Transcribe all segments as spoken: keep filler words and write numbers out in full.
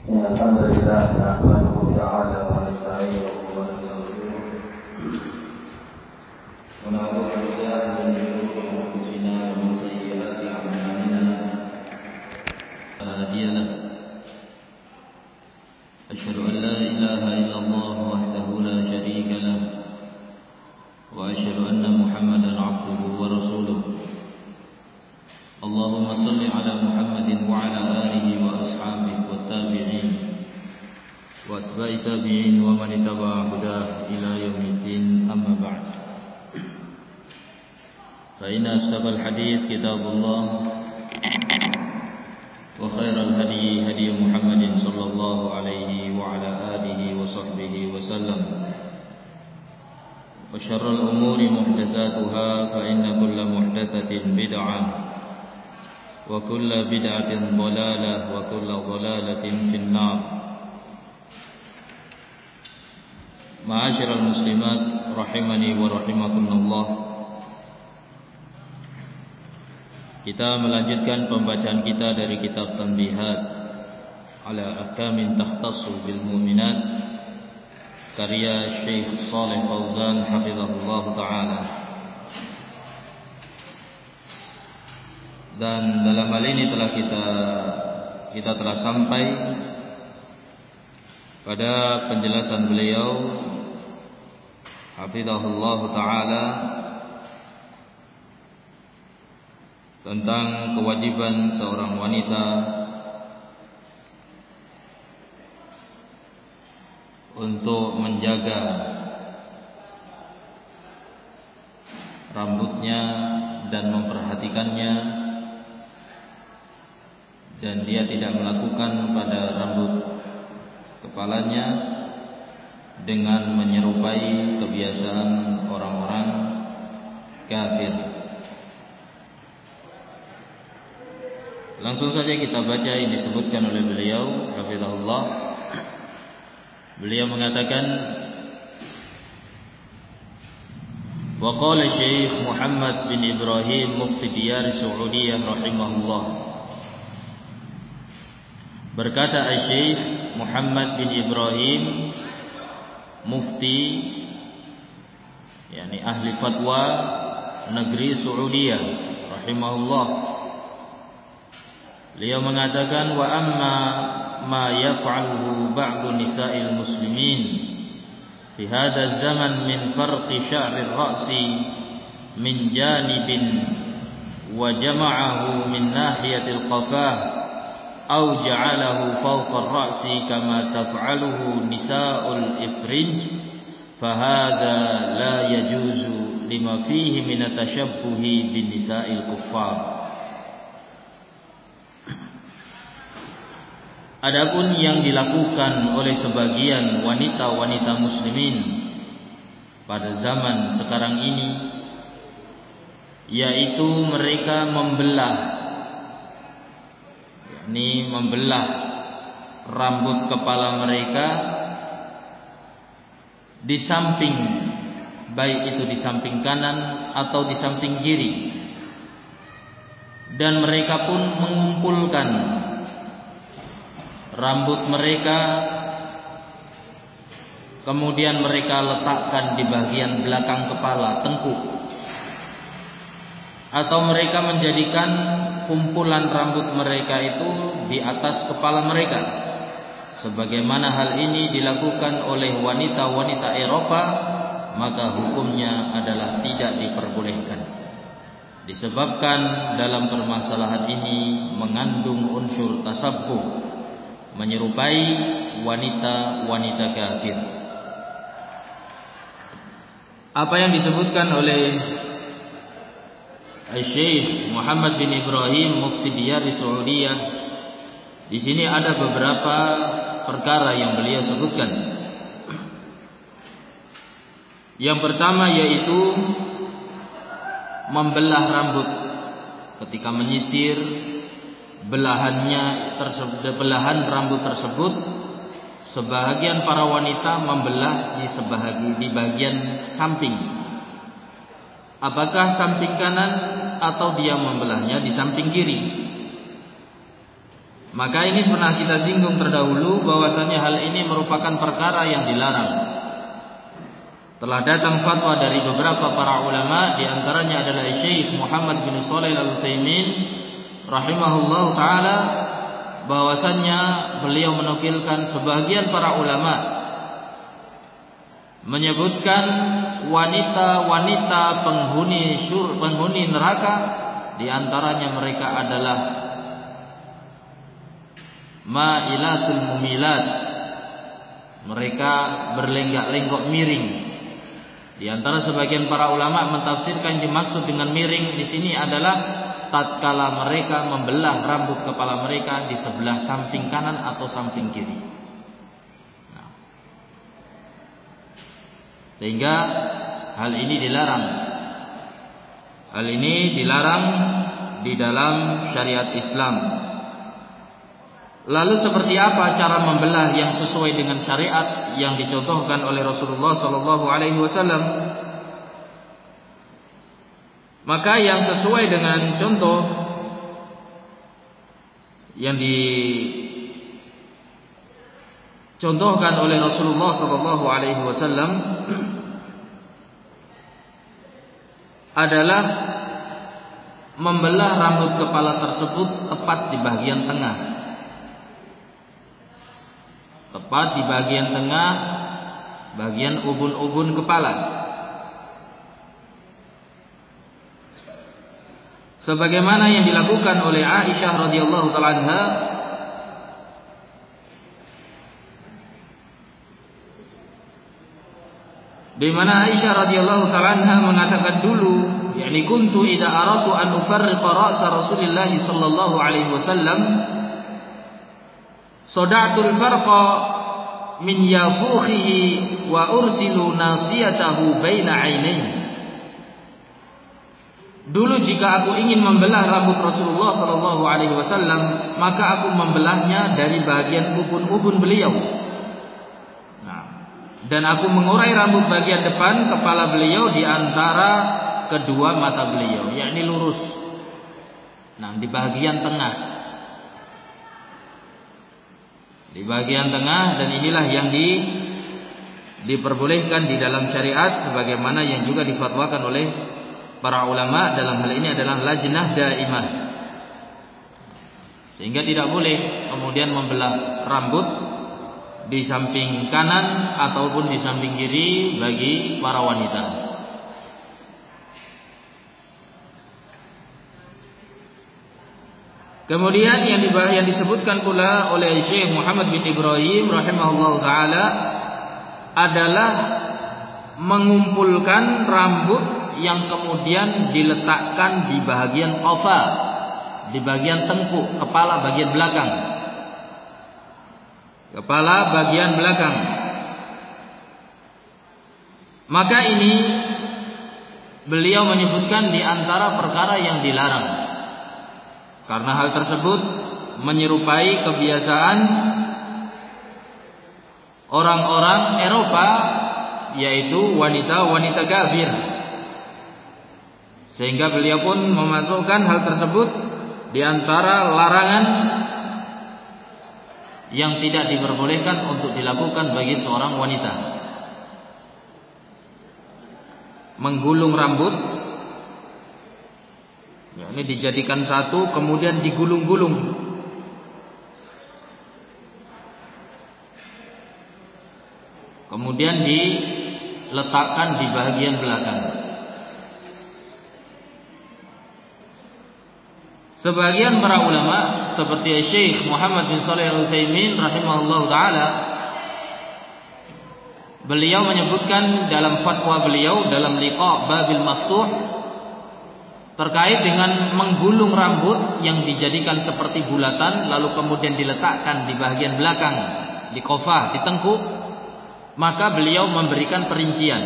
إن الحمد لله نحمده تعالى ونستعينه ونستغفره ونعوذ بالله من شرور أنفسنا ومن سيئات أعمالنا لا هادي له أشهد أن لا إله إلا الله وحده لا شريك له وأشهد أن محمدا عبده ورسوله اللهم صل على محمد وعلى آله وأصحابه والتابعين وأتباع التابعين ومن اتبع هداه إلى يوم الدين أما بعد فإن أصدق الحديث كتاب الله وخير الهدي هدي محمد صلى الله عليه وعلى آله وصحبه وسلم وشر الأمور محدثاتها فإن كل محدثة بدعة وكل بدعة ضلالة وكل ضلالة في النار. Ma'asyiral muslimat rahimani wa rahimakumullah. Kita melanjutkan pembacaan kita dari kitab Tanbihat ala Ahkamin Takhtassu bil Mu'minat karya Syekh Shalih Fauzan hafizahullah taala. Dan dalam hal ini telah kita kita telah sampai pada penjelasan beliau hafizahullah taala tentang kewajiban seorang wanita untuk menjaga rambutnya dan memperhatikannya, dan dia tidak melakukan pada rambut kepalanya dengan menyerupai kebiasaan orang-orang kafir. Langsung saja kita baca yang disebutkan oleh beliau hafizahullah. Beliau mengatakan, wa qala Syekh Muhammad bin Ibrahim mufti diyar Saudiyah rahimahullah. Berkata Syekh Muhammad bin Ibrahim mufti, yakni ahli fatwa negeri Saudiyah rahimahullah. Beliau mengatakan, wa amma ma yaf'aluhu ba'du nisa'il muslimin fi hadha zaman min farqi sya'ri ar-ra'si min janibin wa jama'ahu min nahiyatil qafah aw ja'alahu fawqa ar-ra'si kama taf'aluhu nisa'ul ifrinj fahadha la yajuzu lima fihi min at-tashabbuhi bin nisa'il kuffar. Adapun yang dilakukan oleh sebagian wanita-wanita muslimin pada zaman sekarang ini, yaitu mereka membelah, yakni membelah rambut kepala mereka di samping, baik itu di samping kanan atau di samping kiri, dan mereka pun mengumpulkan rambut mereka, kemudian mereka letakkan di bagian belakang kepala, tengkuk, atau mereka menjadikan kumpulan rambut mereka itu di atas kepala mereka, sebagaimana hal ini dilakukan oleh wanita-wanita Eropa, maka hukumnya adalah tidak diperbolehkan, disebabkan dalam permasalahan ini mengandung unsur tasabbuh, menyerupai wanita-wanita kafir. Apa yang disebutkan oleh Syekh Muhammad bin Ibrahim mufti diyar di Saudiyah, di sini ada beberapa perkara yang beliau sebutkan. Yang pertama yaitu membelah rambut ketika menyisir. Belahannya tersebut, belahan rambut tersebut, sebahagian para wanita membelah di sebahagi di bagian samping. Apakah samping kanan atau dia membelahnya di samping kiri? Maka ini pernah kita singgung terdahulu bahwasanya hal ini merupakan perkara yang dilarang. Telah datang fatwa dari beberapa para ulama, di antaranya adalah Syekh Muhammad bin Shalih Al-Utsaimin rahimahullahu taala, bahwasannya beliau menukilkan sebagian para ulama menyebutkan wanita-wanita penghuni syur penghuni neraka, di antaranya mereka adalah ma'ilatul mumilat, mereka berlenggak-lenggok miring. Di antara sebagian para ulama mentafsirkan dimaksud dengan miring di sini adalah tatkala mereka membelah rambut kepala mereka di sebelah samping kanan atau samping kiri. Nah, sehingga hal ini dilarang. Hal ini dilarang di dalam syariat Islam. Lalu seperti apa cara membelah yang sesuai dengan syariat yang dicontohkan oleh Rasulullah sallallahu alaihi wasallam? Maka yang sesuai dengan contoh yang dicontohkan oleh Rasulullah sallallahu alaihi wasallam adalah membelah rambut kepala tersebut tepat di bagian tengah. Tepat di bagian tengah, bagian ubun-ubun kepala. Sebagaimana yang dilakukan oleh Aisyah radhiyallahu taala anha, di mana Aisyah radhiyallahu taala anha mengatakan dulu, yakni kuntu idza aratu an ufarriqa ra'sa Rasulillah sallallahu alaihi wasallam sada'tul farqa min yafukhihi wa ursilu nasiyatahu baina ainaihi. Dulu jika aku ingin membelah rambut Rasulullah sallallahu alaihi wasallam, maka aku membelahnya dari bagian ubun-ubun beliau. Nah, dan aku mengurai rambut bagian depan kepala beliau di antara kedua mata beliau, yakni lurus. Nah, di bagian tengah. Di bagian tengah, dan inilah yang di, diperbolehkan di dalam syariat sebagaimana yang juga difatwakan oleh para ulama dalam hal ini adalah lajnah daimah. Sehingga tidak boleh kemudian membelah rambut di samping kanan ataupun di samping kiri bagi para wanita. Kemudian yang yang disebutkan pula oleh Syekh Muhammad bin Ibrahim rahimahullah taala adalah mengumpulkan rambut yang kemudian diletakkan di bagian qafa, di bagian tengkuk kepala bagian belakang. Kepala bagian belakang. Maka ini beliau menyebutkan di antara perkara yang dilarang. Karena hal tersebut menyerupai kebiasaan orang-orang Eropa, yaitu wanita-wanita kafir. Sehingga beliau pun memasukkan hal tersebut di antara larangan yang tidak diperbolehkan untuk dilakukan bagi seorang wanita. Menggulung rambut, ya, ini dijadikan satu kemudian digulung-gulung. Kemudian diletakkan di bagian belakang. Sebagian para ulama seperti Syekh Muhammad bin Shalih Al-Utsaimin rahimahullah taala, beliau menyebutkan dalam fatwa beliau dalam liqa babil maftuh terkait dengan menggulung rambut yang dijadikan seperti bulatan lalu kemudian diletakkan di bagian belakang di qafah, di tengkuk, maka beliau memberikan perincian.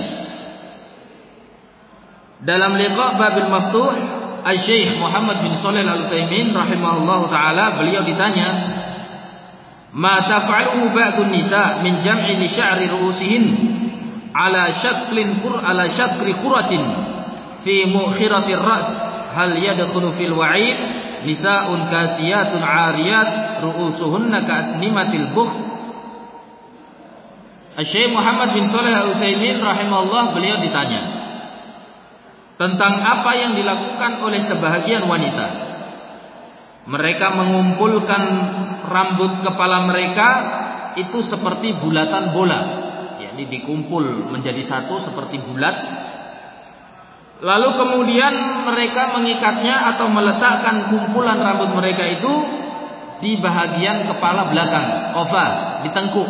Dalam liqa babil maftuh, Syekh Muhammad bin Shalih Al-Utsaimin rahimahullahu taala, beliau ditanya, "Ma taf'aluhu ba'dun nisa min jam'i li sya'ri ru'usihin ala syaklin qur ala syakri quratin fi mu'khiratir ra's, hal yadkhulu fil wa'id?" nisa'un kasiyatun 'ariyat ru'usuhunna ka'asnimatil bukh. Syekh Muhammad bin Shalih Al-Utsaimin rahimahullah, beliau ditanya tentang apa yang dilakukan oleh sebahagian wanita. Mereka mengumpulkan rambut kepala mereka itu seperti bulatan bola, yakni dikumpul menjadi satu seperti bulat. Lalu kemudian mereka mengikatnya atau meletakkan kumpulan rambut mereka itu di bahagian kepala belakang, qafa, di tengkuk.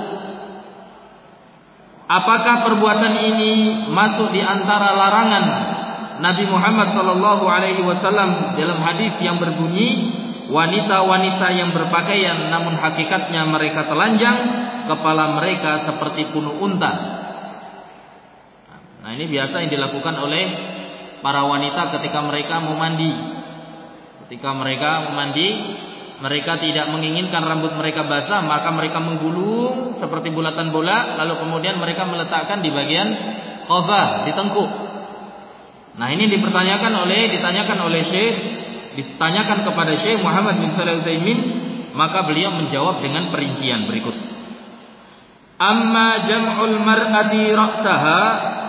Apakah perbuatan ini masuk di antara larangan Nabi Muhammad sallallahu alaihi wasallam dalam hadis yang berbunyi, wanita-wanita yang berpakaian namun hakikatnya mereka telanjang, kepala mereka seperti punuk unta. Nah, ini biasa yang dilakukan oleh para wanita ketika mereka mau mandi. Ketika mereka mau mandi, mereka tidak menginginkan rambut mereka basah, maka mereka menggulung seperti bulatan bola, lalu kemudian mereka meletakkan di bagian qafa, di tengkuk. Nah, ini dipertanyakan oleh ditanyakan oleh Syekh, ditanyakan kepada Syekh Muhammad bin Shalih Al-Utsaimin, maka beliau menjawab dengan perincian berikut. Amma jam'ul mar'ati ra'saha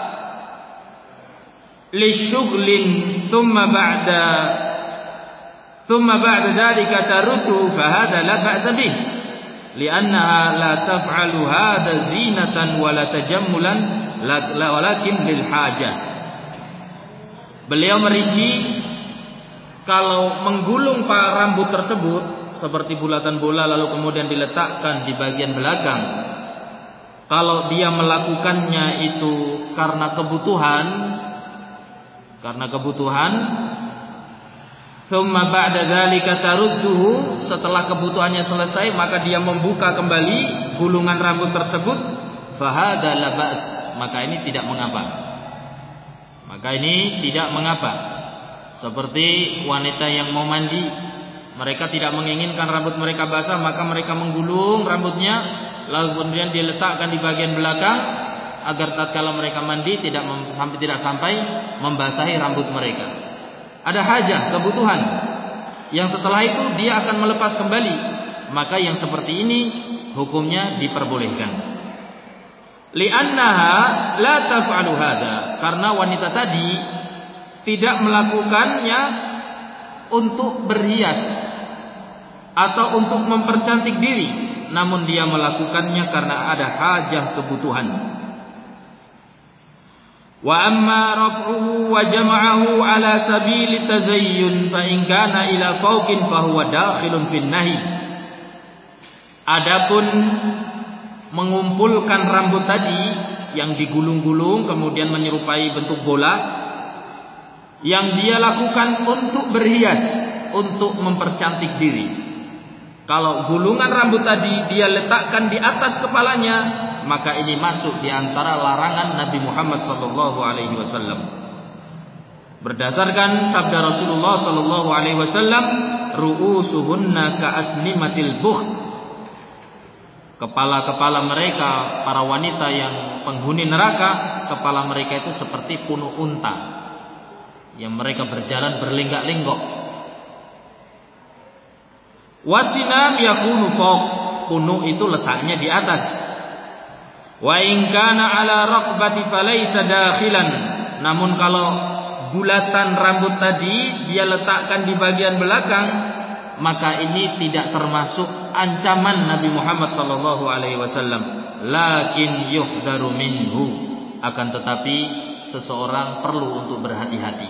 lisyughlin thumma ba'da thumma ba'da dhalika taruddu fa hadha la ba'sa bih li'annaha la taf'alu hadha zinatan wa la tajammulan walakin lil hajah. Beliau merinci, kalau menggulung rambut tersebut seperti bulatan bola lalu kemudian diletakkan di bagian belakang, kalau dia melakukannya itu karena kebutuhan, karena kebutuhan, thumma ba'da dzalika tarudduhu, setelah kebutuhannya selesai maka dia membuka kembali gulungan rambut tersebut, fa hadza la ba's, maka ini tidak mengapa. Maka ini tidak mengapa. Seperti wanita yang mau mandi, mereka tidak menginginkan rambut mereka basah, maka mereka menggulung rambutnya lalu kemudian diletakkan di bagian belakang agar tatkala mereka mandi tidak sampai tidak sampai membasahi rambut mereka. Ada hajah, kebutuhan, yang setelah itu dia akan melepas kembali, maka yang seperti ini hukumnya diperbolehkan. Li'annaha la taf'alu hadza, karena wanita tadi tidak melakukannya untuk berhias atau untuk mempercantik diri, namun dia melakukannya karena ada hajah kebutuhan. Wa amma raf'uhu wa jam'ahu ala sabili tazayyun fa in kana ila fawqin fa huwa dakhilun fin nahi. Adapun mengumpulkan rambut tadi yang digulung-gulung kemudian menyerupai bentuk bola, yang dia lakukan untuk berhias, untuk mempercantik diri. Kalau gulungan rambut tadi dia letakkan di atas kepalanya, maka ini masuk di antara larangan Nabi Muhammad sallallahu alaihi wasallam. Berdasarkan sabda Rasulullah sallallahu alaihi wasallam, ru'usuhunna ka'asnimatil bukh. Kepala-kepala mereka, para wanita yang penghuni neraka, kepala mereka itu seperti punuk unta yang mereka berjalan berlenggak-lenggok. Wasinam yakunu fawq, punuk itu letaknya di atas. Wa in kana ala raqbati falaysa dakhilan, namun kalau bulatan rambut tadi dia letakkan di bagian belakang, maka ini tidak termasuk ancaman Nabi Muhammad sallallahu alaihi wasallam. Lakin yuhdaru minhu, akan tetapi seseorang perlu untuk berhati-hati.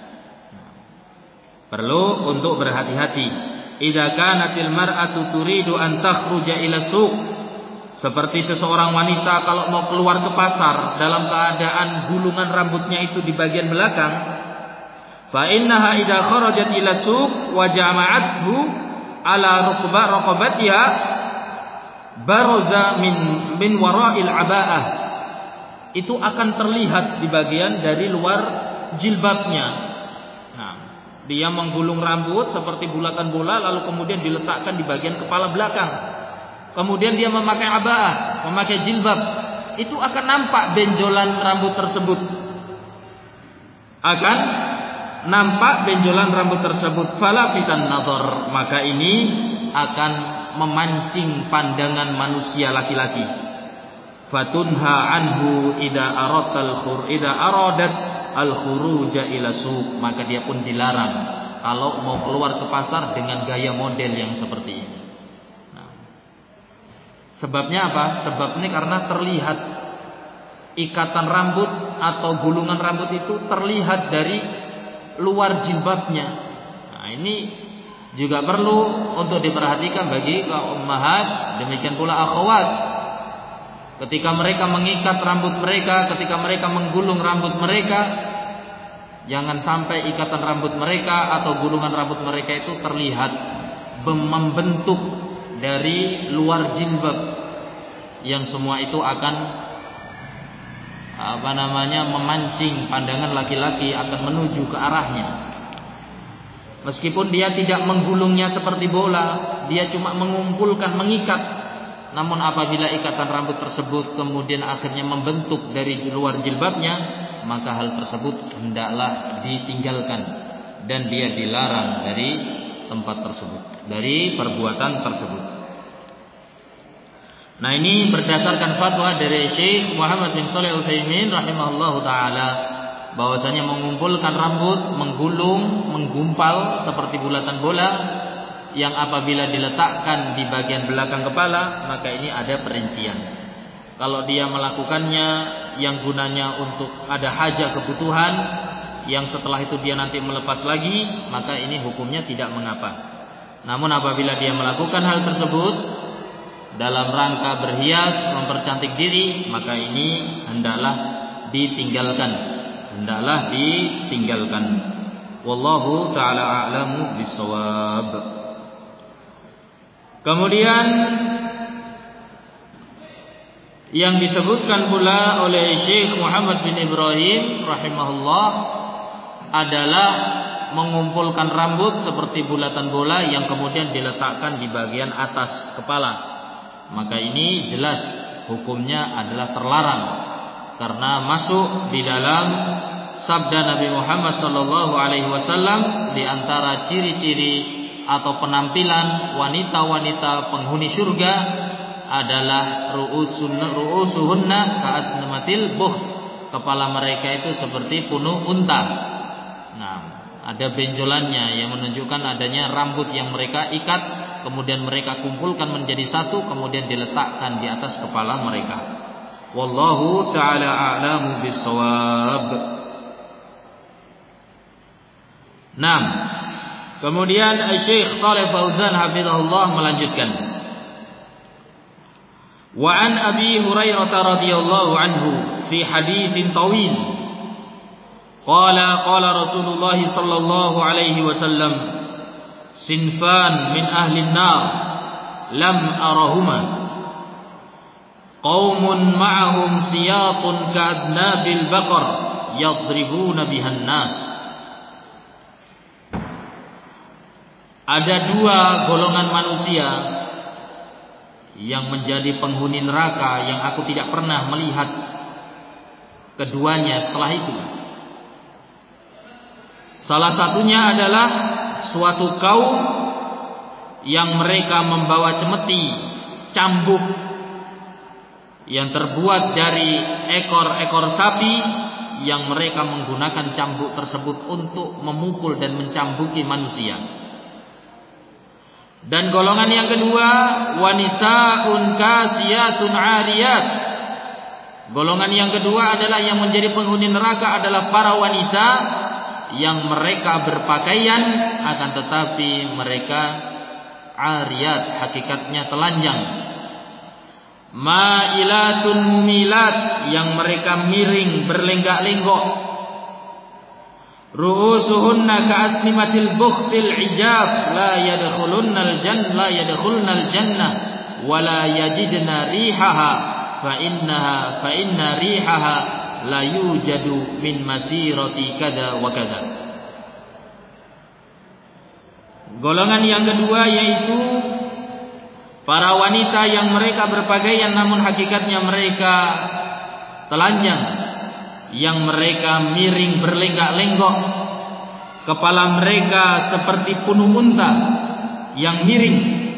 Perlu untuk berhati-hati. Idza kanatil mar'atu turidu an takhruja ila suq, seperti seseorang wanita kalau mau keluar ke pasar dalam keadaan gulungan rambutnya itu di bagian belakang, fa innaha idza kharajat ila suq wa jama'athu ala rukba raqabatiha baraza min min wara'il aba'ah, itu akan terlihat di bagian dari luar jilbabnya. Nah, dia menggulung rambut seperti bulatan bola lalu kemudian diletakkan di bagian kepala belakang. Kemudian dia memakai aba'ah, memakai jilbab, itu akan nampak benjolan rambut tersebut. Akan nampak benjolan rambut tersebut, fala fitan nadhar, maka ini akan memancing pandangan manusia laki-laki. Fatunha anhu idza aratal khur idza aradat al khuruja ila suq, maka dia pun dilarang kalau mau keluar ke pasar dengan gaya model yang seperti ini. Nah, sebabnya apa? Sebabnya karena terlihat ikatan rambut atau gulungan rambut itu terlihat dari luar jilbabnya. Nah, ini juga perlu untuk diperhatikan bagi kaum ummahat, demikian pula akhwat. Ketika mereka mengikat rambut mereka, ketika mereka menggulung rambut mereka, jangan sampai ikatan rambut mereka atau gulungan rambut mereka itu terlihat membentuk dari luar jilbab, yang semua itu akan apa namanya memancing pandangan laki-laki akan menuju ke arahnya. Meskipun dia tidak menggulungnya seperti bola, dia cuma mengumpulkan, mengikat. Namun apabila ikatan rambut tersebut kemudian akhirnya membentuk dari luar jilbabnya, maka hal tersebut hendaklah ditinggalkan dan dia dilarang dari tempat tersebut, dari perbuatan tersebut. Nah, ini berdasarkan fatwa dari Syekh Muhammad bin Shalih Al-Utsaimin rahimahullahu taala, bahwasanya mengumpulkan rambut, menggulung, menggumpal seperti bulatan bola yang apabila diletakkan di bagian belakang kepala, maka ini ada perincian. Kalau dia melakukannya yang gunanya untuk ada hajat kebutuhan, yang setelah itu dia nanti melepas lagi, maka ini hukumnya tidak mengapa. Namun apabila dia melakukan hal tersebut dalam rangka berhias, mempercantik diri, maka ini hendaklah ditinggalkan. Hendaklah ditinggalkan. Wallahu ta'ala a'lamu bissawab. Kemudian yang disebutkan pula oleh Syekh Muhammad bin Ibrahim rahimahullah adalah mengumpulkan rambut seperti bulatan bola yang kemudian diletakkan di bagian atas kepala. Maka ini jelas hukumnya adalah terlarang, karena masuk di dalam sabda Nabi Muhammad sallallahu alaihi wasallam, di antara ciri-ciri atau penampilan wanita-wanita penghuni surga adalah ru'usun ru'usuhunna ka'asnamatil buh, kepala mereka itu seperti punuk unta. Nah, ada benjolannya yang menunjukkan adanya rambut yang mereka ikat, kemudian mereka kumpulkan menjadi satu, kemudian diletakkan di atas kepala mereka. Wallahu ta'ala a'lamu bissawab. Nah, kemudian Syekh Shalih Fauzan hafizahullah melanjutkan, wa an Abi Hurairah radhiyallahu anhu fi haditsin tawil qala qala Rasulullah sallallahu alaihi wasallam, sinfan min ahli an-nar lam arahuma, qaumun ma'ahum siyatun ka'adnabil baqar yadribuna bihan nas. Ada dua golongan manusia yang menjadi penghuni neraka yang aku tidak pernah melihat keduanya setelah itu. Salah satunya adalah suatu kaum yang mereka membawa cemeti, cambuk yang terbuat dari ekor-ekor sapi, yang mereka menggunakan cambuk tersebut untuk memukul dan mencambuki manusia. Dan golongan yang kedua, wanisaun kasiyatun ariyat. Golongan yang kedua adalah yang menjadi penghuni neraka adalah para wanita yang mereka berpakaian, akan tetapi mereka ariyat, hakikatnya telanjang. Ma'ilatun mumilat, yang mereka miring berlenggak-lenggok. Ru'usuhunna ka'asnimatil bukhtil ijab, la yadkhulunnal jannah la yadkhulnal jannah wa la yajidna rihaha fa innaha fa inna rihaha la yujadu min masirati kada wa kada. Golongan yang kedua yaitu para wanita yang mereka berpakaian namun hakikatnya mereka telanjang, yang mereka miring berlenggak-lenggok kepala mereka seperti punuk unta yang miring.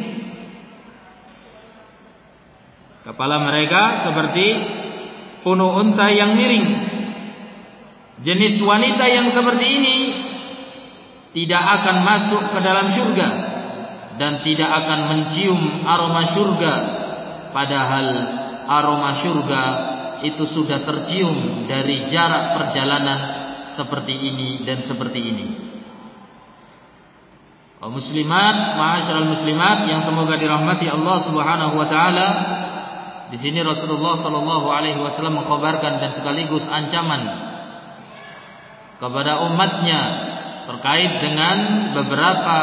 Kepala mereka seperti punuk unta yang miring. Jenis wanita yang seperti ini tidak akan masuk ke dalam surga dan tidak akan mencium aroma surga, padahal aroma surga itu sudah tercium dari jarak perjalanan seperti ini dan seperti ini. Oh, muslimat, ma'asyiral muslimat yang semoga dirahmati Allah Subhanahu wa taala. Di sini Rasulullah sallallahu alaihi wasallam mengkhabarkan dan sekaligus ancaman kepada umatnya terkait dengan beberapa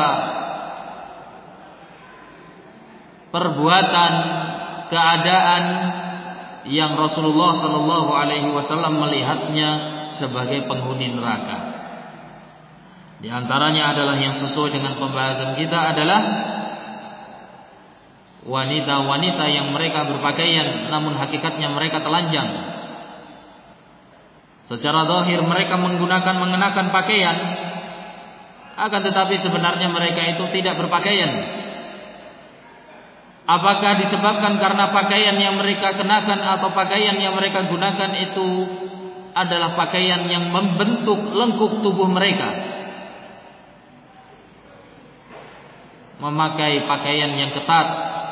perbuatan, keadaan yang Rasulullah sallallahu alaihi wasallam melihatnya sebagai penghuni neraka. Di antaranya adalah yang sesuai dengan pembahasan kita adalah wanita-wanita yang mereka berpakaian namun hakikatnya mereka telanjang. Secara zahir mereka menggunakan mengenakan pakaian, akan tetapi sebenarnya mereka itu tidak berpakaian. Apakah disebabkan karena pakaian yang mereka kenakan atau pakaian yang mereka gunakan itu adalah pakaian yang membentuk lengkuk tubuh mereka? Memakai pakaian yang ketat,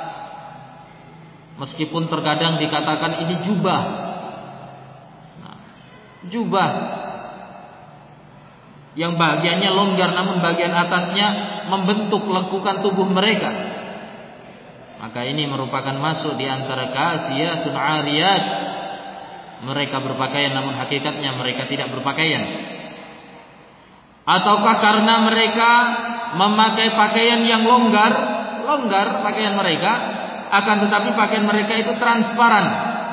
meskipun terkadang dikatakan ini jubah. Nah, jubah yang bagiannya longgar namun bagian atasnya membentuk lengkukan tubuh mereka, maka ini merupakan masuk di antara kasiyatun ariyat. Mereka berpakaian namun hakikatnya mereka tidak berpakaian. Ataukah karena mereka memakai pakaian yang longgar, longgar pakaian mereka, akan tetapi pakaian mereka itu transparan,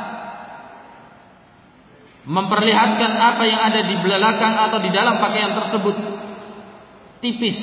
memperlihatkan apa yang ada di belakang atau di dalam pakaian tersebut tipis.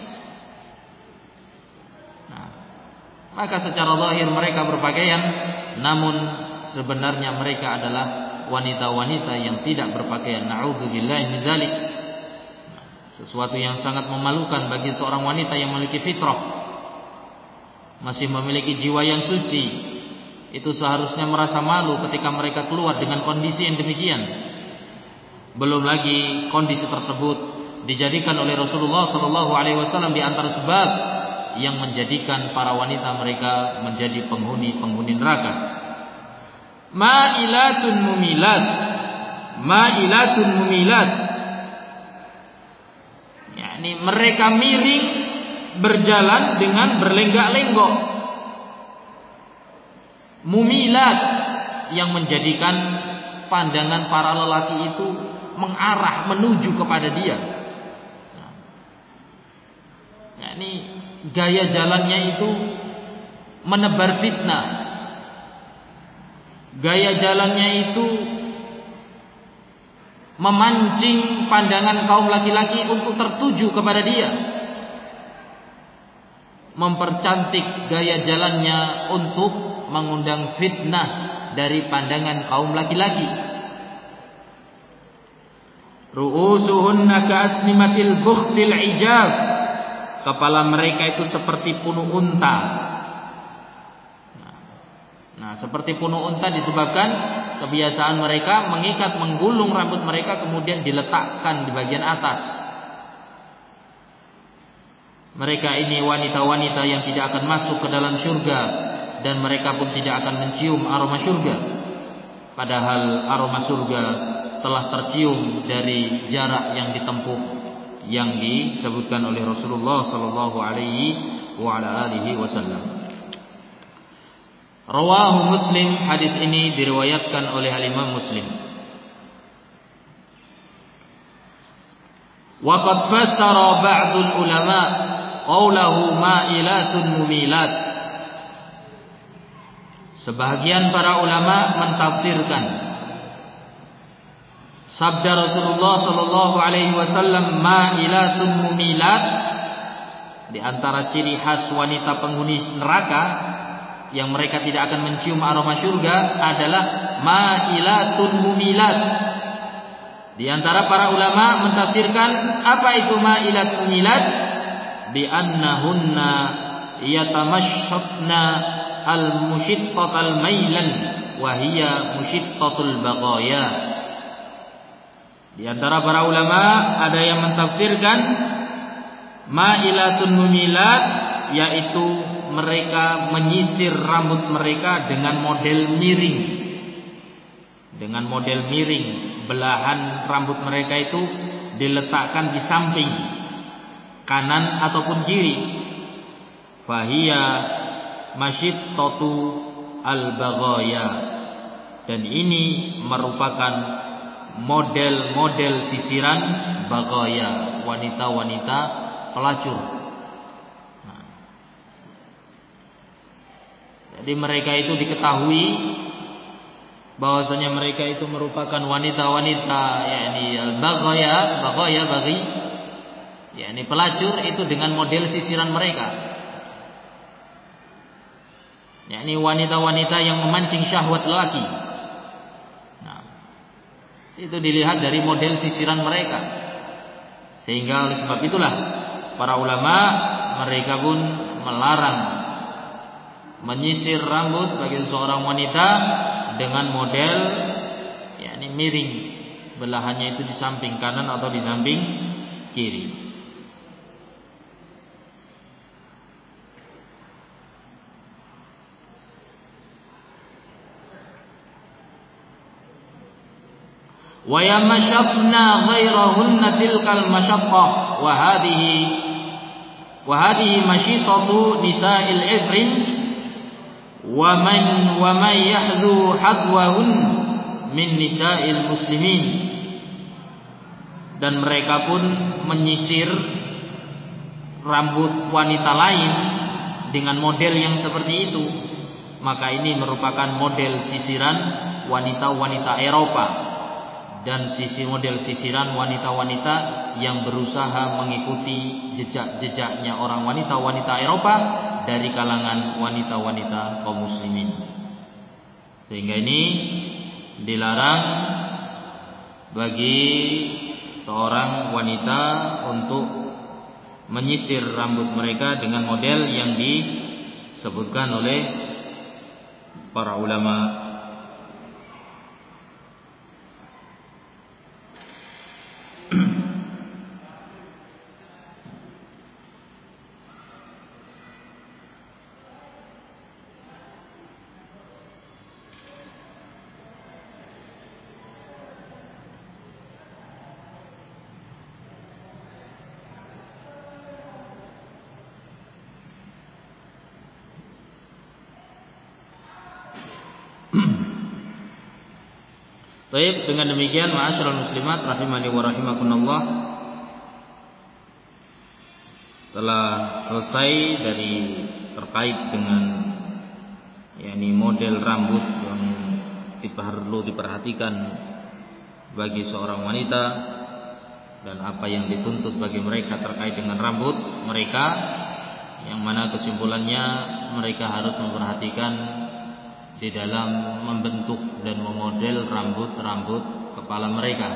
Nah, maka secara zahir mereka berpakaian, namun sebenarnya mereka adalah wanita-wanita yang tidak berpakaian. Na'udzubillahi min dzalik. Sesuatu yang sangat memalukan bagi seorang wanita yang memiliki fitrah, masih memiliki jiwa yang suci. Itu seharusnya merasa malu ketika mereka keluar dengan kondisi yang demikian. Belum lagi kondisi tersebut dijadikan oleh Rasulullah sallallahu alaihi wasallam di antara sebab yang menjadikan para wanita mereka menjadi penghuni-penghuni neraka. Ma'ilatun mumilat, ma'ilatun mumilat. Yakni mereka miring berjalan dengan berlenggak-lenggok. Mumilat yang menjadikan pandangan para lelaki itu mengarah menuju kepada dia. Nah, ini gaya jalannya itu menebar fitnah. Gaya jalannya itu memancing pandangan kaum laki-laki untuk tertuju kepada dia. Mempercantik gaya jalannya untuk mengundang fitnah dari pandangan kaum laki-laki. Ru'usuhunna ka'asnimatil bukhtil ijab. Kepala mereka itu seperti punuk unta. Nah, nah seperti punuk unta disebabkan kebiasaan mereka mengikat, menggulung rambut mereka kemudian diletakkan di bagian atas. Mereka ini wanita-wanita yang tidak akan masuk ke dalam surga, dan mereka pun tidak akan mencium aroma surga, padahal aroma surga telah tercium dari jarak yang ditempuh yang disebutkan oleh Rasulullah sallallahu alaihi wa ala alihi wasallam. Rawahu Muslim, hadis ini diriwayatkan oleh Imam Muslim. Wa qad fassara ba'dul ulama qawlahu ma'ilatun mumilat. Sebahagian para ulama mentafsirkan sabda Rasulullah sallallahu alaihi wasallam ma'ilatun mumilat, di antara ciri khas wanita penghuni neraka yang mereka tidak akan mencium aroma surga adalah ma'ilatun mumilat. Di antara para ulama mentafsirkan apa itu ma'ilat mumilat bi annahunna yatamashatna al-mushittatal mailan wa hiya mushittatul baghaya. Di antara para ulama ada yang mentafsirkan ma'ilatun mumilat yaitu mereka menyisir rambut mereka dengan model miring. Dengan model miring, belahan rambut mereka itu diletakkan di samping kanan ataupun kiri. Fahiya mashittatu al-baghaya. Dan ini merupakan model-model sisiran baghaya, wanita-wanita pelacur. Nah, jadi mereka itu diketahui bahwasanya mereka itu merupakan wanita-wanita, yakni al-baghaya, baghaya bagi, yakni pelacur itu dengan model sisiran mereka. Yakni wanita-wanita yang memancing syahwat lelaki. Nah, itu dilihat dari model sisiran mereka. Sehingga oleh sebab itulah para ulama mereka pun melarang menyisir rambut bagi seorang wanita dengan model yakni miring, belahannya itu di samping kanan atau di samping kiri. Wa yamashatna ghairahunna tilkal mashaqqah wa hadhihi wa hadhihi mashitatu nisa'il ifrinj wa man wa man yahdhu hadwahun min nisa'il muslimin. Dan mereka pun menyisir rambut wanita lain dengan model yang seperti itu. Maka ini merupakan model sisiran wanita-wanita Eropa dan sisi model sisiran wanita-wanita yang berusaha mengikuti jejak-jejaknya orang wanita-wanita Eropa dari kalangan wanita-wanita kaum muslimin. Sehingga ini dilarang bagi seorang wanita untuk menyisir rambut mereka dengan model yang disebutkan oleh para ulama. Baik, dengan demikian ma'asyiral muslimat rahimani wa rahimakumullah, telah selesai dari terkait dengan yakni model rambut yang perlu diperhatikan bagi seorang wanita dan apa yang dituntut bagi mereka terkait dengan rambut mereka, yang mana kesimpulannya mereka harus memperhatikan di dalam membentuk dan memodel rambut-rambut kepala mereka.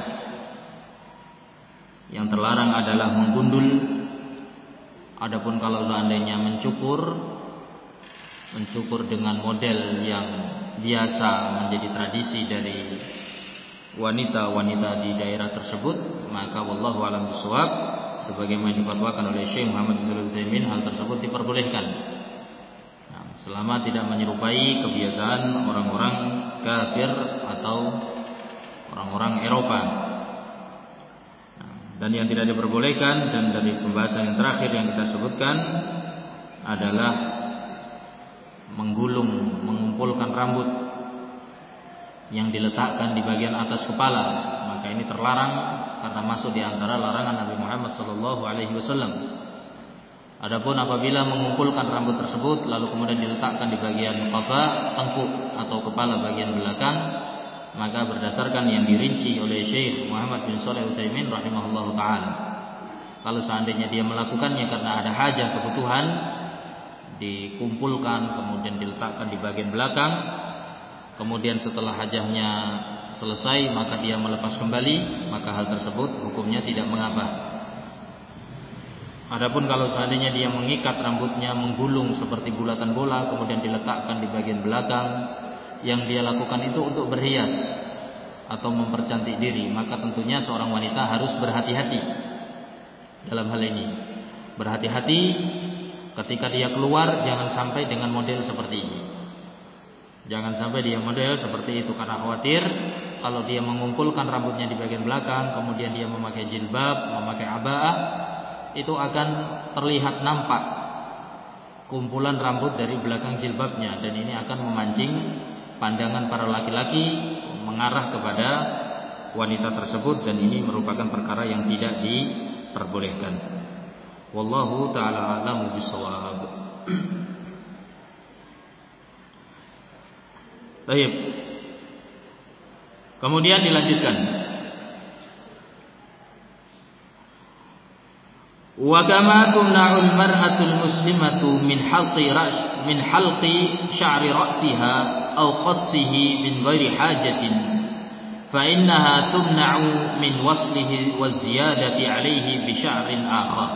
Yang terlarang adalah menggundul. Adapun kalau seandainya mencukur, mencukur dengan model yang biasa menjadi tradisi dari wanita-wanita di daerah tersebut, maka wallahu a'lam bishawab, sebagaimana difatwakan oleh Syekh Muhammad bin Shalih Al-Utsaimin, hal tersebut diperbolehkan selama tidak menyerupai kebiasaan orang-orang kafir atau orang-orang Eropa. Nah, dan yang tidak diperbolehkan, dan dari pembahasan yang terakhir yang kita sebutkan adalah menggulung, mengumpulkan rambut yang diletakkan di bagian atas kepala. Maka ini terlarang karena masuk di antara larangan Nabi Muhammad sallallahu alaihi wasallam. Adapun apabila mengumpulkan rambut tersebut lalu kemudian diletakkan di bagian qafa, tengkuk atau kepala bagian belakang, maka berdasarkan yang dirinci oleh Syekh Muhammad bin Shalih Al-Utsaimin rahimahullahu taala, kalau seandainya dia melakukannya karena ada hajat, kebutuhan, dikumpulkan kemudian diletakkan di bagian belakang, kemudian setelah hajahnya selesai maka dia melepas kembali, maka hal tersebut hukumnya tidak mengapa. Adapun kalau seandainya dia mengikat rambutnya, menggulung seperti bulatan bola, kemudian diletakkan di bagian belakang, yang dia lakukan itu untuk berhias atau mempercantik diri, maka tentunya seorang wanita harus berhati-hati dalam hal ini. Berhati-hati ketika dia keluar, jangan sampai dengan model seperti ini. Jangan sampai dia model seperti itu, karena khawatir kalau dia mengumpulkan rambutnya di bagian belakang, kemudian dia memakai jilbab, memakai aba'ah, itu akan terlihat nampak kumpulan rambut dari belakang jilbabnya, dan ini akan memancing pandangan para laki-laki mengarah kepada wanita tersebut, dan ini merupakan perkara yang tidak diperbolehkan. Wallahu ta'ala a'lamu bissawab. Baik. Kemudian dilanjutkan. Wa kama tumna'ul mar'atul muslimatu min halqi ra's min halqi sya'ri ra'siha aw qassihi min ghairi hajatin fa innaha tumna'u min waslihi wa ziyadati 'alayhi bi sya'rin akhar.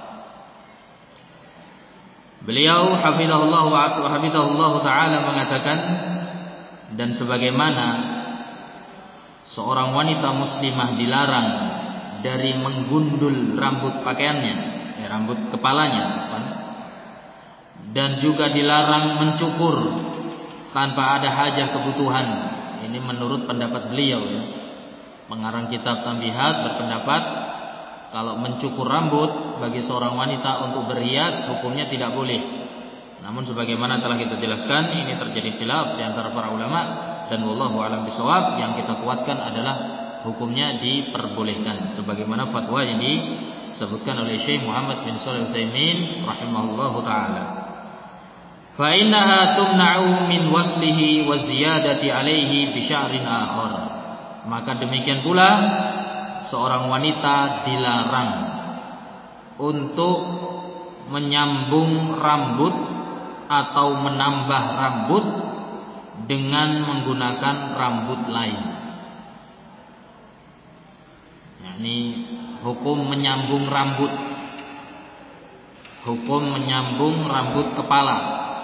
Beliau hafizahullah wa hafizahullah taala mengatakan, dan sebagaimana seorang wanita muslimah dilarang dari menggundul rambut pakaiannya, ya, rambut kepalanya, kan? Dan juga dilarang mencukur tanpa ada hajah kebutuhan. Ini menurut pendapat beliau, ya. Pengarang kitab Tambihat berpendapat kalau mencukur rambut bagi seorang wanita untuk berhias hukumnya tidak boleh. Namun sebagaimana telah kita jelaskan, ini terjadi khilaf di antara para ulama, dan wallahu a'lam bishawab, yang kita kuatkan adalah hukumnya diperbolehkan sebagaimana fatwa yang disebutkan oleh Syekh Muhammad bin Shalih Al-Utsaimin rahimahullahu taala. Fa innaha tumna'u min waslihi wa ziyadati 'alaihi bi sya'rin akhar. Maka demikian pula seorang wanita dilarang untuk menyambung rambut atau menambah rambut dengan menggunakan rambut lain. Ini hukum menyambung rambut, hukum menyambung rambut kepala.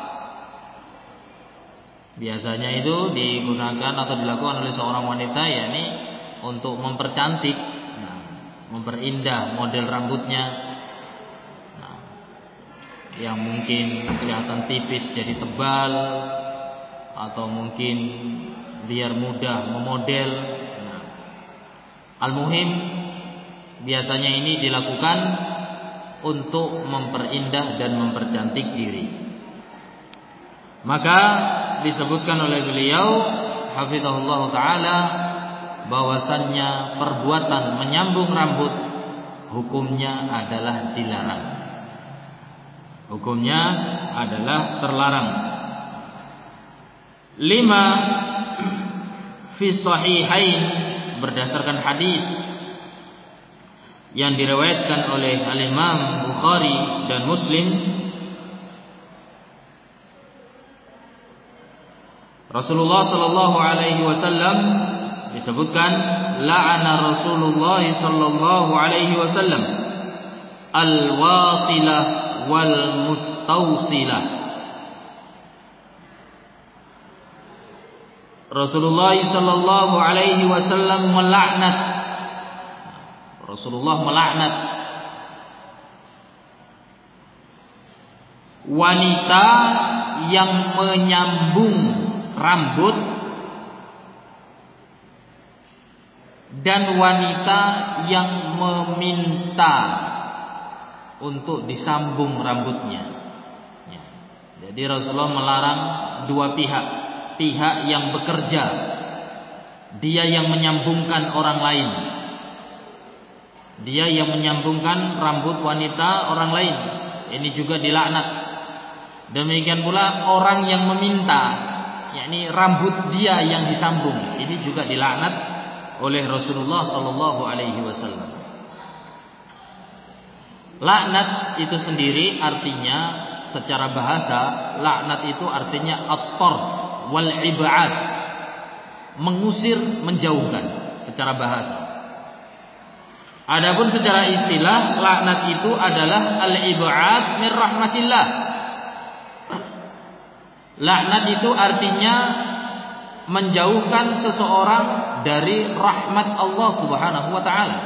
Biasanya itu digunakan atau dilakukan oleh seorang wanita, yakni untuk mempercantik, nah, memperindah model rambutnya, nah, yang mungkin kelihatan tipis jadi tebal, atau mungkin biar mudah memodel. Nah, al-muhim biasanya ini dilakukan untuk memperindah dan mempercantik diri. Maka disebutkan oleh beliau hafizahullah taala bahwasannya perbuatan menyambung rambut hukumnya adalah dilarang. Hukumnya adalah terlarang. Lima fi sahihain, berdasarkan hadis yang diriwayatkan oleh Al-Imam Bukhari dan Muslim, Rasulullah sallallahu alaihi wasallam disebutkan, la'ana Rasulullah sallallahu alaihi wasallam al-wasilah wal mustausilah. Rasulullah sallallahu alaihi wasallam melaknat Rasulullah melaknat wanita yang menyambung rambut dan wanita yang meminta untuk disambung rambutnya. Ya. Jadi Rasulullah melarang dua pihak, pihak yang bekerja, dia yang menyambungkan orang lain, dia yang menyambungkan rambut wanita orang lain, ini juga dilaknat. Demikian pula orang yang meminta, yakni rambut dia yang disambung, ini juga dilaknat oleh Rasulullah sallallahu alaihi wasallam. Laknat itu sendiri artinya secara bahasa, laknat itu artinya at-tard wal ib'ad. mengusir, menjauhkan secara bahasa. Adapun secara istilah, laknat itu adalah al-ib'ad min rahmatillah. Laknat itu artinya menjauhkan seseorang dari rahmat Allah Subhanahu wa taala.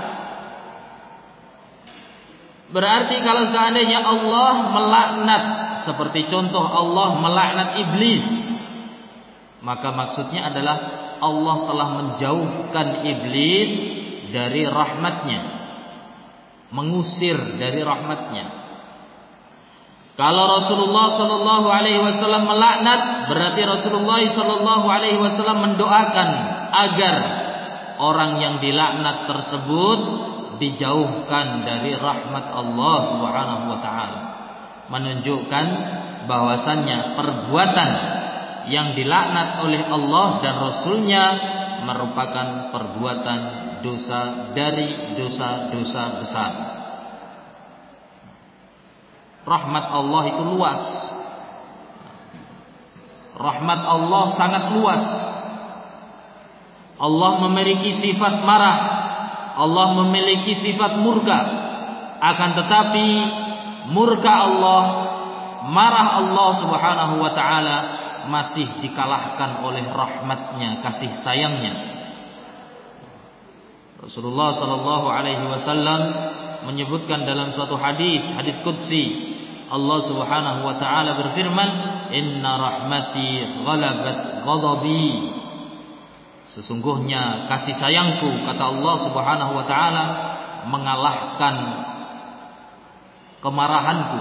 Berarti kalau seandainya Allah melaknat, seperti contoh Allah melaknat iblis, maka maksudnya adalah Allah telah menjauhkan iblis dari rahmatnya, mengusir dari rahmatnya. Kalau Rasulullah sallallahu alaihi wasallam melaknat, berarti Rasulullah sallallahu alaihi wasallam mendoakan agar orang yang dilaknat tersebut dijauhkan dari rahmat Allah Subhanahu wa taala. Menunjukkan bahwasannya perbuatan yang dilaknat oleh Allah dan Rasulnya merupakan perbuatan dosa dari dosa-dosa besar. Rahmat Allah itu luas. Rahmat Allah sangat luas. Allah memiliki sifat marah, Allah memiliki sifat murka. Akan tetapi murka Allah, marah Allah Subhanahu wa taala masih dikalahkan oleh rahmatnya, kasih sayangnya. Rasulullah sallallahu alaihi wasallam menyebutkan dalam suatu hadis, hadis qudsi, Allah Subhanahu wa taala berfirman, "Inna rahmati ghalabat ghadabi." Sesungguhnya kasih sayangku, kata Allah Subhanahu wa taala, mengalahkan kemarahanku.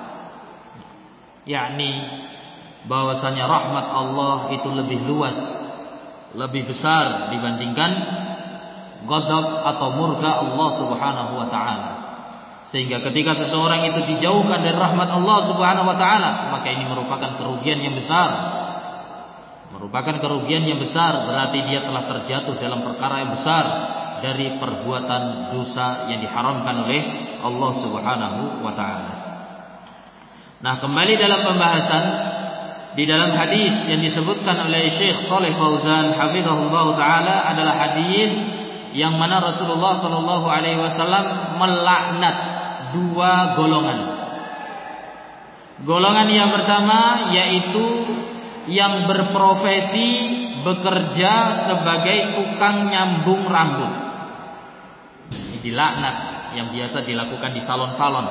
Yakni bahwasanya rahmat Allah itu lebih luas, lebih besar dibandingkan ghadab atau murka Allah Subhanahu wa taala. Sehingga ketika seseorang itu dijauhkan dari rahmat Allah Subhanahu wa taala, maka ini merupakan kerugian yang besar. Merupakan kerugian yang besar, berarti dia telah terjatuh dalam perkara yang besar dari perbuatan dosa yang diharamkan oleh Allah Subhanahu wa taala. Nah, kembali dalam pembahasan di dalam hadis yang disebutkan oleh Syekh Shalih Fauzan hafizahullah taala adalah hadis yang mana Rasulullah sallallahu alaihi wasallam melaknat dua golongan. Golongan yang pertama yaitu yang berprofesi bekerja sebagai tukang nyambung rambut. Ini dilaknat, yang biasa dilakukan di salon-salon.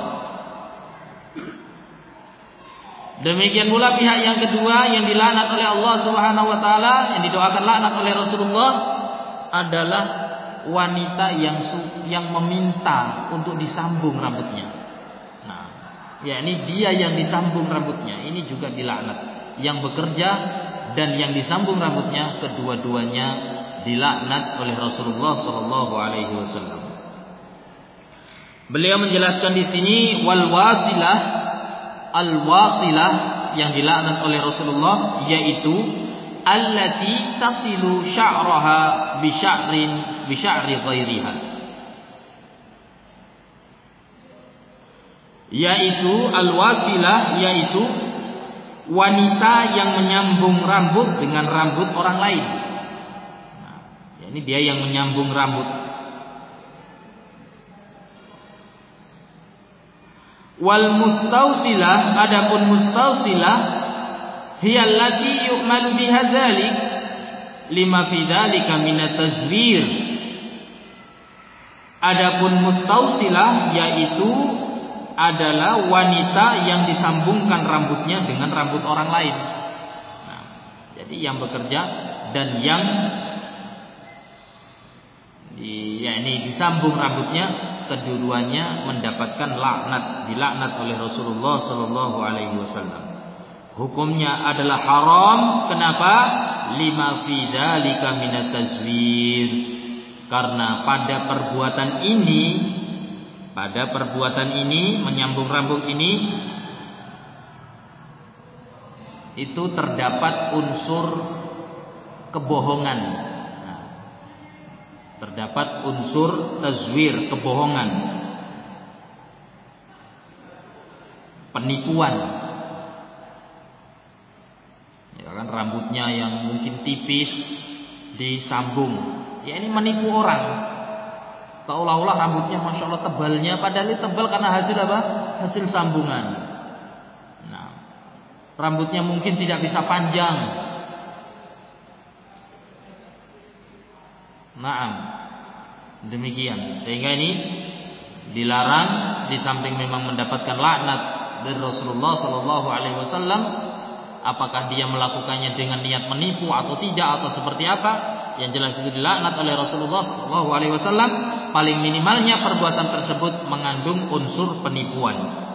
Demikian pula pihak yang kedua yang dilaknat oleh Allah Subhanahu wa taala, yang didoakan laknat oleh Rasulullah, adalah wanita yang yang meminta untuk disambung rambutnya. Nah, yakni dia yang disambung rambutnya, ini juga dilaknat. Yang bekerja dan yang disambung rambutnya, kedua-duanya dilaknat oleh Rasulullah sallallahu alaihi wasallam. Beliau menjelaskan di sini wal wasilah, al wasilah yang dilaknat oleh Rasulullah yaitu allati tasilu sya'raha bi sya'rin bi sya'ri ghairiha. Yaitu al wasilah yaitu wanita yang menyambung rambut dengan rambut orang lain. Nah, ini dia yang menyambung rambut. Wal mustausilah, adapun mustausilah, hiya allati yu'malu biha dzalik lima fi dzalika min at-tazwir. Adapun mustausilah yaitu adalah wanita yang disambungkan rambutnya dengan rambut orang lain. Nah, jadi yang bekerja dan yang di, ya ini disambung rambutnya, kedua-duanya mendapatkan laknat, dilaknat oleh Rasulullah sallallahu alaihi wasallam. Hukumnya adalah haram. Kenapa? Lima fi dzalika minat tazwir. Karena pada perbuatan ini Pada perbuatan ini, menyambung rambut ini, itu terdapat unsur kebohongan. Nah, terdapat unsur tazwir, kebohongan, penipuan. Ya kan, rambutnya yang mungkin tipis, disambung. Ya ini menipu orang. Seolah-olah rambutnya masya Allah tebalnya, padahal ini tebal karena hasil apa? Hasil sambungan. Nah, rambutnya mungkin tidak bisa panjang. Naam, demikian. Sehingga ini dilarang, di samping memang mendapatkan laknat dari Rasulullah Sallallahu Alaihi Wasallam. Apakah dia melakukannya dengan niat menipu atau tidak atau seperti apa? Yang jelas itu dilaknat oleh Rasulullah Sallallahu Alaihi Wasallam. Paling minimalnya perbuatan tersebut mengandung unsur penipuan.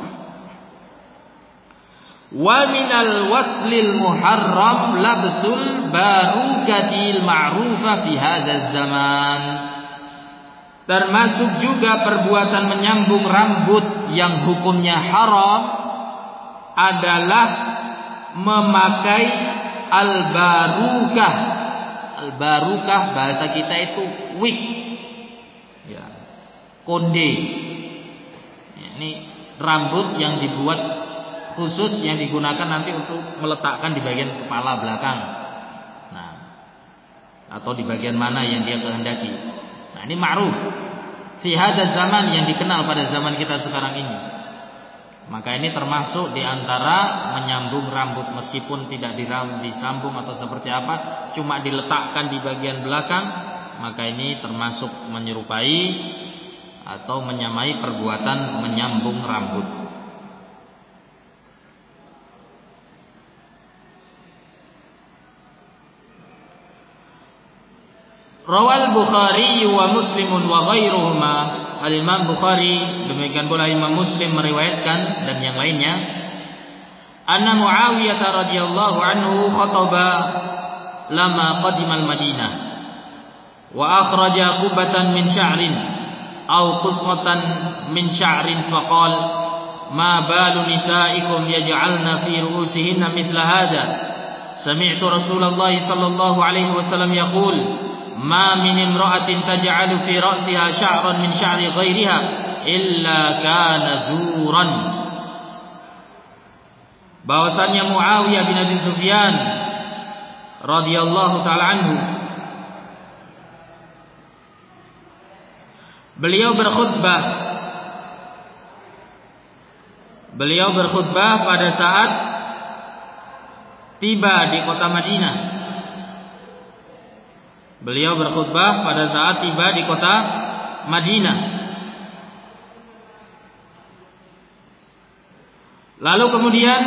Wa minal waslil muharram labsul barukatil ma'rufa fi hadzal zaman. Termasuk juga perbuatan menyambung rambut yang hukumnya haram adalah memakai al-barukah. Al-barukah bahasa kita itu wig, ya, konde. Ya, ini rambut yang dibuat khusus yang digunakan nanti untuk meletakkan di bagian kepala belakang. Nah, atau di bagian mana yang dia kehendaki. Nah, ini ma'ruf fi hadzal zaman, yang dikenal pada zaman kita sekarang ini. Maka ini termasuk diantara menyambung rambut, meskipun tidak disambung atau seperti apa, cuma diletakkan di bagian belakang, maka ini termasuk menyerupai atau menyamai perbuatan menyambung rambut. Rawal Bukhari wa Muslimun wa ghairuhuma. Al-Imam Bukhari, demikian pula Imam Muslim meriwayatkan dan yang lainnya, anna Muawiyah radhiyallahu anhu khataba lama qadima al-Madinah wa akhraja qubatan min sya'rin aw qusatan min sya'rin faqal ma balu nisaikum yaj'alna fi ru'usihinna mithla hadha sami'tu Rasulullah sallallahu alaihi wasallam yaqul ma min imra'atin taj'alu fi ra'siha sya'ran min sya'ri ghairiha illa kana zuran. Bahwasannya Muawiyah bin Abi Sufyan radhiyallahu taala anhu, beliau berkhutbah beliau berkhutbah pada saat tiba di kota Madinah. Beliau berkhutbah pada saat tiba di kota Madinah. Lalu kemudian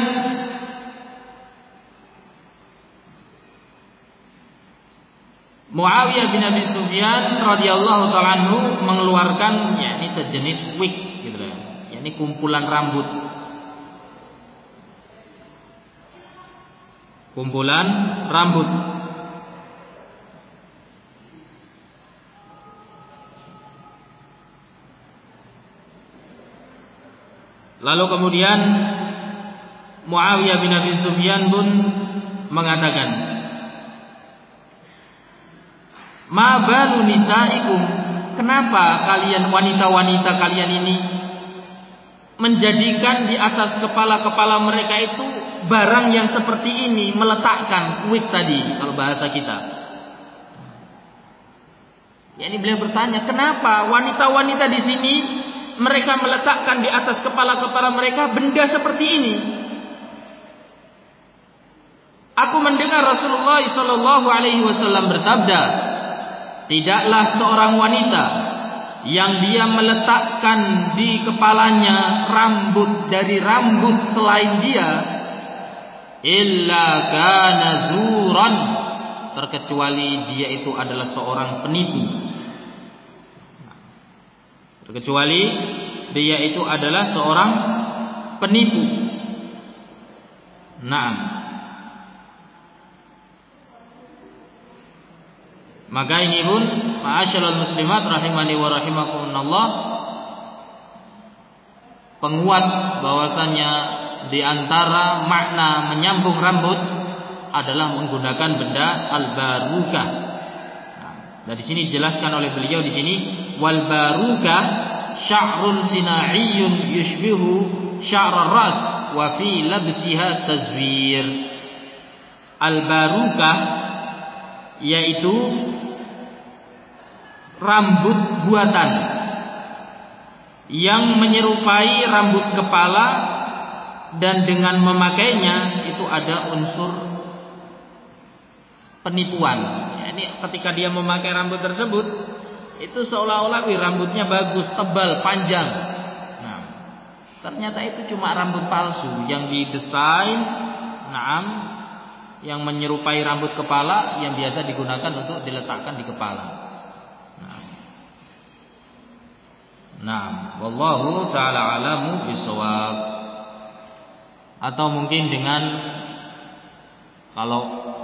Muawiyah bin Abi Sufyan radhiyallahu ta'ala anhu mengeluarkan yakni sejenis wig gitu ya, yakni kumpulan rambut. Kumpulan rambut. Lalu kemudian Muawiyah bin Abi Sufyan pun mengatakan, ma balu nisaikum, kenapa kalian wanita-wanita kalian ini menjadikan di atas kepala-kepala mereka itu barang yang seperti ini, meletakkan wig tadi kalau bahasa kita. Ya, ini beliau bertanya, kenapa wanita-wanita di sini mereka meletakkan di atas kepala-kepala mereka benda seperti ini? Aku mendengar Rasulullah Sallallahu Alaihi Wasallam bersabda, tidaklah seorang wanita yang dia meletakkan di kepalanya rambut dari rambut selain dia, illa kana zuran, terkecuali dia itu adalah seorang penipu. Terkecuali dia itu adalah seorang penipu. Naam. Maka ini pun ma'asyiral muslimat rahimani wa rahimakumullah, penguat bahwasanya di antara makna menyambung rambut adalah menggunakan benda al-barukah. Nah, dari sini dijelaskan oleh beliau di sini, wal barukah sya'run sina'iyyun yushbihu sya'rar ras wa fi labsiha tazwir. Al barukah yaitu rambut buatan yang menyerupai rambut kepala, dan dengan memakainya itu ada unsur penipuan. Ya, ini ketika dia memakai rambut tersebut, itu seolah-olah wih, rambutnya bagus, tebal, panjang. Nah, ternyata itu cuma rambut palsu yang didesain, nah, yang menyerupai rambut kepala yang biasa digunakan untuk diletakkan di kepala. Nah, nah wallahu ta'ala alamu bisawab. Atau mungkin dengan kalau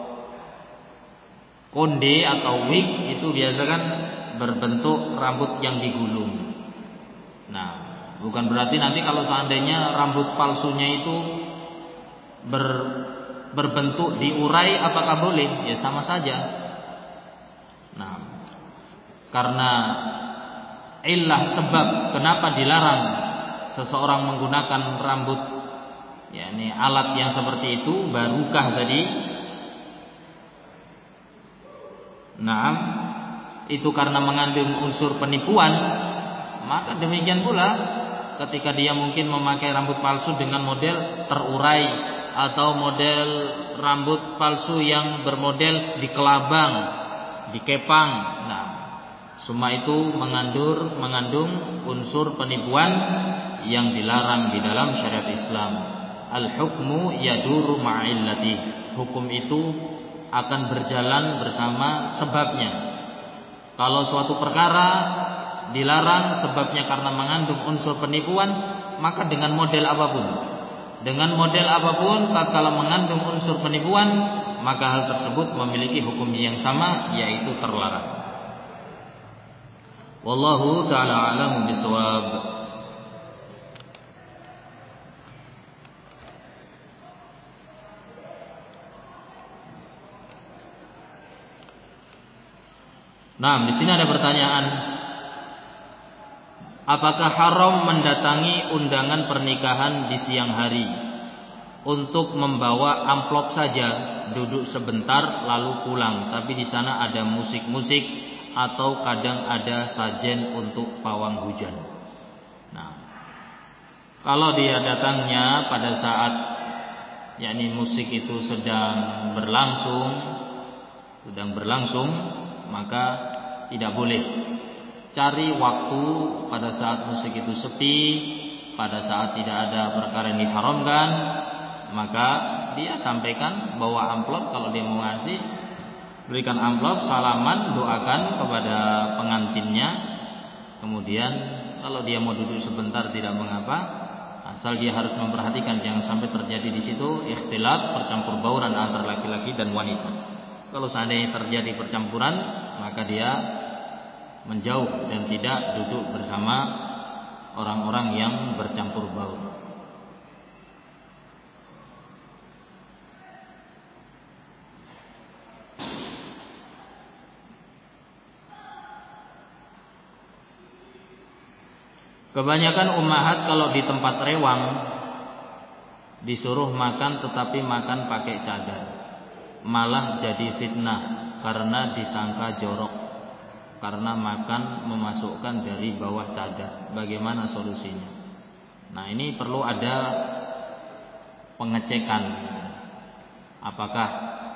konde atau wig itu biasa kan berbentuk rambut yang digulung. Nah, bukan berarti nanti kalau seandainya rambut palsunya itu ber, berbentuk diurai, apakah boleh? Ya sama saja. Nah, karena illah sebab kenapa dilarang seseorang menggunakan rambut, yakni alat yang seperti itu, barukah tadi. Nah, itu karena mengandung unsur penipuan, maka demikian pula ketika dia mungkin memakai rambut palsu dengan model terurai atau model rambut palsu yang bermodel dikelabang, dikepang. Nah, semua itu mengandung mengandung unsur penipuan yang dilarang di dalam syariat Islam. Al-hukmu yaduru ma'illati. Hukum itu akan berjalan bersama sebabnya. Kalau suatu perkara dilarang sebabnya karena mengandung unsur penipuan, maka dengan model apapun, dengan model apapun, kalau mengandung unsur penipuan, maka hal tersebut memiliki hukum yang sama, yaitu terlarang. Wallahu ta'ala a'lamu bishawab. Nah, di sini ada pertanyaan. Apakah haram mendatangi undangan pernikahan di siang hari untuk membawa amplop saja, duduk sebentar lalu pulang, tapi di sana ada musik-musik atau kadang ada sajen untuk pawang hujan? Nah, kalau dia datangnya pada saat yakni musik itu sedang berlangsung, sedang berlangsung, maka tidak boleh. Cari waktu pada saat musik itu sepi, pada saat tidak ada perkara yang diharamkan, maka dia sampaikan, bawa amplop kalau dia mau ngasih, berikan amplop, salaman, doakan kepada pengantinnya. Kemudian kalau dia mau duduk sebentar tidak mengapa, asal dia harus memperhatikan jangan sampai terjadi di situ ikhtilat, percampur bauran antara laki-laki dan wanita. Kalau seandainya terjadi percampuran, maka dia menjauh dan tidak duduk bersama orang-orang yang bercampur baur. Kebanyakan ummahat kalau di tempat rewang disuruh makan tetapi makan pakai cadar, malah jadi fitnah karena disangka jorok karena makan memasukkan dari bawah cadar. Bagaimana solusinya? Nah, ini perlu ada pengecekan apakah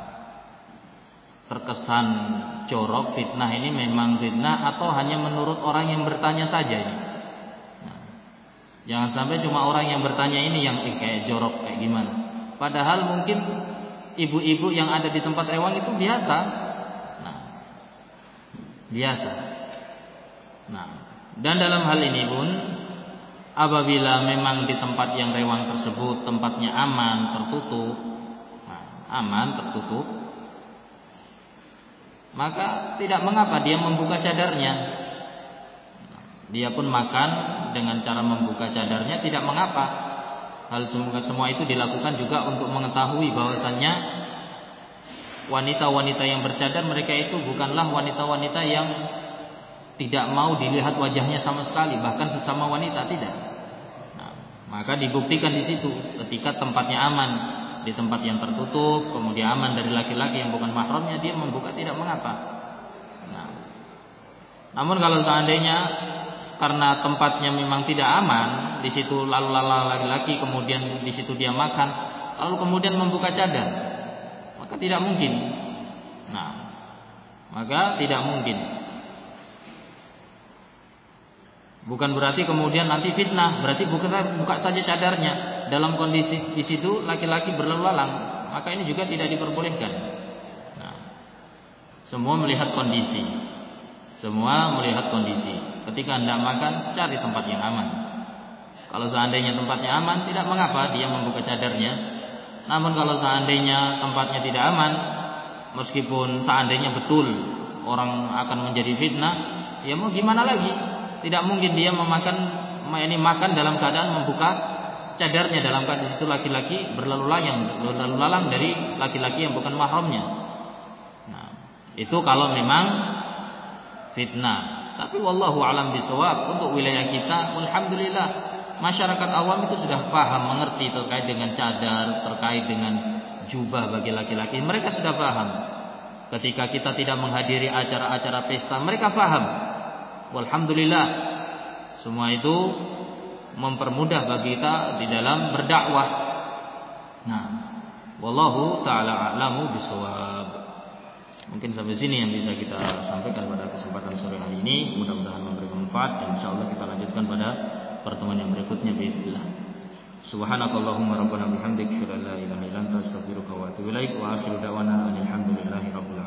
terkesan jorok, fitnah ini memang fitnah atau hanya menurut orang yang bertanya saja ini. Nah, jangan sampai cuma orang yang bertanya ini yang eh, kayak jorok kayak gimana, padahal mungkin ibu-ibu yang ada di tempat rewang itu biasa. Nah, biasa. Nah, dan dalam hal ini pun apabila memang di tempat yang rewang tersebut tempatnya aman, tertutup, nah, aman, tertutup, maka tidak mengapa dia membuka cadarnya. Dia pun makan dengan cara membuka cadarnya, tidak mengapa. Hal semua itu dilakukan juga untuk mengetahui bahwasannya wanita-wanita yang bercadar mereka itu bukanlah wanita-wanita yang tidak mau dilihat wajahnya sama sekali, bahkan sesama wanita tidak. Nah, maka dibuktikan di situ ketika tempatnya aman. di tempat yang tertutup, kemudian aman dari laki-laki yang bukan mahramnya, dia membuka tidak mengapa. Nah, namun kalau seandainya karena tempatnya memang tidak aman, di situ lalu lalang laki-laki, kemudian di situ dia makan, lalu kemudian membuka cadar, maka tidak mungkin. Nah, maka tidak mungkin. Bukan berarti kemudian nanti fitnah, berarti buka, buka saja cadarnya dalam kondisi di situ laki-laki berlalu lalang, maka ini juga tidak diperbolehkan. Nah, semua melihat kondisi, semua melihat kondisi. Ketika hendak makan, cari tempat yang aman. Kalau seandainya tempatnya aman, tidak mengapa dia membuka cadarnya. Namun kalau seandainya tempatnya tidak aman, meskipun seandainya betul orang akan menjadi fitnah, ya mau gimana lagi? Tidak mungkin dia memakan ini makan dalam keadaan membuka cadarnya, dalam keadaan itu laki-laki berlalu lalang berlalu lalang dari laki-laki yang bukan mahramnya. Nah, itu kalau memang fitnah. Tapi wallahu alam bisawab, untuk wilayah kita alhamdulillah masyarakat awam itu sudah paham, mengerti terkait dengan cadar, terkait dengan jubah bagi laki-laki. Mereka sudah paham. Ketika kita tidak menghadiri acara-acara pesta, mereka paham. Walhamdulillah, semua itu mempermudah bagi kita di dalam berdakwah. Nah, wallahu taala a'lamu bissawab. Mungkin sampai sini yang bisa kita sampaikan pada kesempatan sore hari ini. Mudah-mudahan memberi manfaat, dan insyaallah kita lanjutkan pada pertemuan yang berikutnya باذنillah. Subhanakallahumma rabbana bihamdika, la ilaha illa anta, astaghfiruka wa atubu ilaik, wa akhiru da'wana alhamdulillahi rabbil